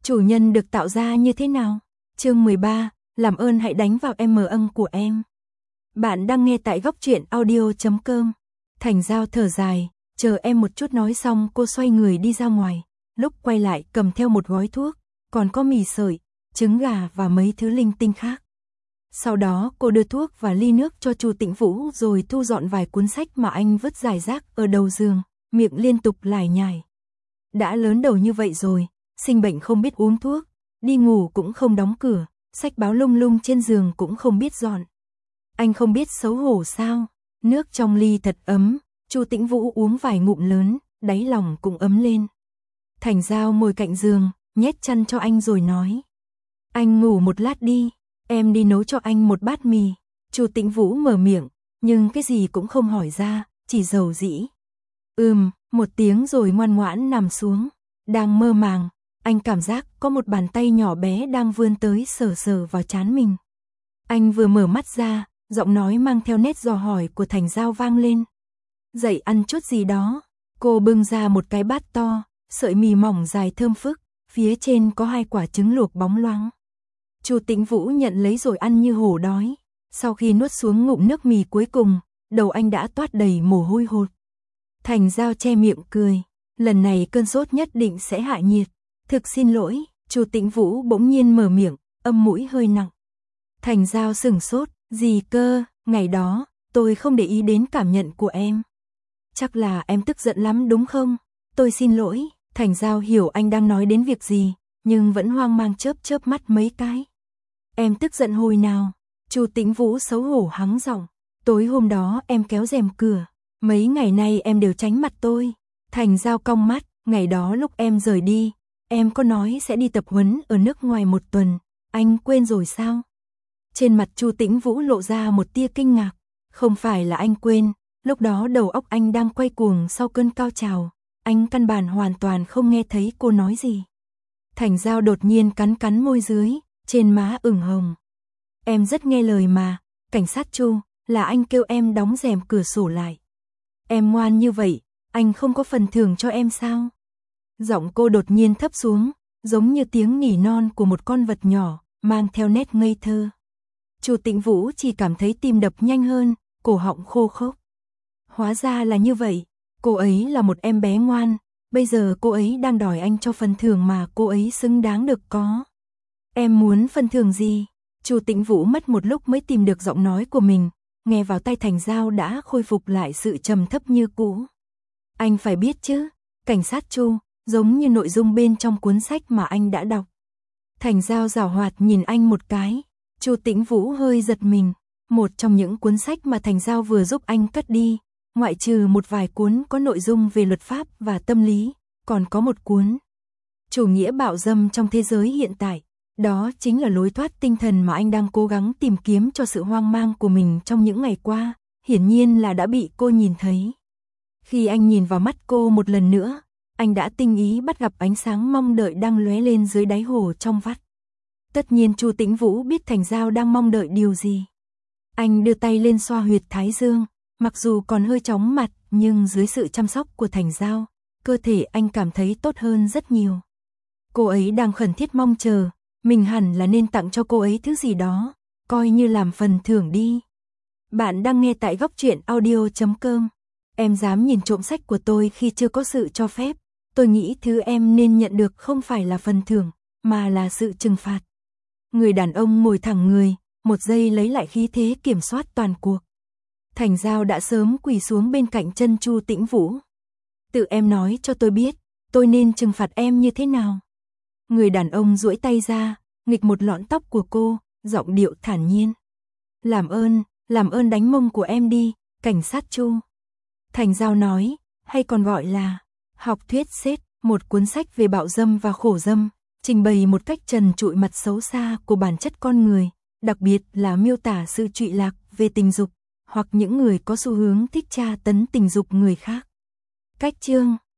Chủ nhân được tạo ra như thế nào? Chương 13, làm ơn hãy đánh vào âm của em. Bạn đang nghe tại góc truyện audio.com. Thành Giao thở dài, chờ em một chút nói xong cô xoay người đi ra ngoài. Lúc quay lại cầm theo một gói thuốc, còn có mì sợi, trứng gà và mấy thứ linh tinh khác. Sau đó cô đưa thuốc và ly nước cho Chu Tĩnh Vũ rồi thu dọn vài cuốn sách mà anh vứt rải rác ở đầu giường, miệng liên tục lải nhải. Đã lớn đầu như vậy rồi, sinh bệnh không biết uống thuốc, đi ngủ cũng không đóng cửa, sách báo lung lung trên giường cũng không biết dọn. Anh không biết xấu hổ sao? Nước trong ly thật ấm, Chu Tĩnh Vũ uống vài ngụm lớn, đáy lòng cũng ấm lên. Thành Giao ngồi cạnh giường, nhét chăn cho anh rồi nói: "Anh ngủ một lát đi, em đi nấu cho anh một bát mì." Chu Tĩnh Vũ mở miệng, nhưng cái gì cũng không hỏi ra, chỉ dầu dĩ. Một tiếng rồi ngoan ngoãn nằm xuống. Đang mơ màng, anh cảm giác có một bàn tay nhỏ bé đang vươn tới sờ sờ vào trán mình. Anh vừa mở mắt ra, giọng nói mang theo nét dò hỏi của Thành Giao vang lên. "Dậy ăn chút gì đó." Cô bưng ra một cái bát to, sợi mì mỏng dài thơm phức, phía trên có 2 quả trứng luộc bóng loáng. Chu Tĩnh Vũ nhận lấy rồi ăn như hổ đói. Sau khi nuốt xuống ngụm nước mì cuối cùng, đầu anh đã toát đầy mồ hôi hột. Thành Giao che miệng cười, lần này cơn sốt nhất định sẽ hạ nhiệt. "Thực xin lỗi." Chu Tĩnh Vũ bỗng nhiên mở miệng, âm mũi hơi nặng. Thành Giao sửng sốt, "Gì cơ? Ngày đó, tôi không để ý đến cảm nhận của em." "Chắc là em tức giận lắm đúng không?" "Tôi xin lỗi." Thành Giao hiểu anh đang nói đến việc gì, nhưng vẫn hoang mang chớp mắt mấy cái. "Em tức giận hồi nào?" Chu Tĩnh Vũ xấu hổ hắng giọng. "Tối hôm đó em kéo rèm cửa. Mấy ngày nay em đều tránh mặt tôi." Thành Giao cong mắt, "Ngày đó lúc em rời đi, em có nói sẽ đi tập huấn ở nước ngoài 1 tuần, anh quên rồi sao?" Trên mặt Chu Tĩnh Vũ lộ ra một tia kinh ngạc. Không phải là anh quên, lúc đó đầu óc anh đang quay cuồng sau cơn cao trào, anh căn bản hoàn toàn không nghe thấy cô nói gì. Thành Giao đột nhiên cắn môi dưới, trên má ửng hồng. "Em rất nghe lời mà, cảnh sát Chu, là anh kêu em đóng rèm cửa sổ lại. Em ngoan như vậy, anh không có phần thưởng cho em sao?" Giọng cô đột nhiên thấp xuống, giống như tiếng nỉ non của một con vật nhỏ, mang theo nét ngây thơ. Chu Tĩnh Vũ chỉ cảm thấy tim đập nhanh hơn, cổ họng khô khốc. Hóa ra là như vậy, cô ấy là một em bé ngoan, bây giờ cô ấy đang đòi anh cho phần thưởng mà cô ấy xứng đáng được có. "Em muốn phần thưởng gì?" Chu Tĩnh Vũ mất một lúc mới tìm được giọng nói của mình, nghe vào tai Thành Giao đã khôi phục lại sự trầm thấp như cũ. "Anh phải biết chứ, cảnh sát Chu, giống như nội dung bên trong cuốn sách mà anh đã đọc." Thành Giao giảo hoạt nhìn anh một cái. Chu Tĩnh Vũ hơi giật mình, một trong những cuốn sách mà Thành Giao vừa giúp anh cất đi, ngoại trừ một vài cuốn có nội dung về luật pháp và tâm lý, còn có một cuốn Chủ nghĩa bạo dâm trong thế giới hiện tại. Đó chính là lối thoát tinh thần mà anh đang cố gắng tìm kiếm cho sự hoang mang của mình trong những ngày qua, hiển nhiên là đã bị cô nhìn thấy. Khi anh nhìn vào mắt cô một lần nữa, anh đã tinh ý bắt gặp ánh sáng mong đợi đang lóe lên dưới đáy hồ trong vắt. Tất nhiên Chu Tĩnh Vũ biết Thành Giao đang mong đợi điều gì. Anh đưa tay lên xoa huyệt thái dương, mặc dù còn hơi chóng mặt, nhưng dưới sự chăm sóc của Thành Giao, cơ thể anh cảm thấy tốt hơn rất nhiều. Cô ấy đang khẩn thiết mong chờ, mình hẳn là nên tặng cho cô ấy thứ gì đó, coi như làm phần thưởng đi. Bạn đang nghe tại góc truyện audio.com. Em dám nhìn trộm sách của tôi khi chưa có sự cho phép, tôi nghĩ thứ em nên nhận được không phải là phần thưởng, mà là sự trừng phạt. Người đàn ông ngồi thẳng người, một giây lấy lại khí thế kiểm soát toàn cuộc. Thành Giao đã sớm quỳ xuống bên cạnh chân Chu Tĩnh Vũ. "Tự em nói cho tôi biết, tôi nên trừng phạt em như thế nào?" Người đàn ông duỗi tay ra, nghịch một lọn tóc của cô, giọng điệu thản nhiên. Làm ơn đánh mông của em đi, cảnh sát Chu." Thành Giao nói, hay còn gọi là học thuyết Sết, một cuốn sách về bạo dâm và khổ dâm, trình bày một cách trần trụi mặt xấu xa của bản chất con người, đặc biệt là miêu tả sự trụy lạc về tình dục, hoặc những người có xu hướng thích tra tấn tình dục người khác. Cách chương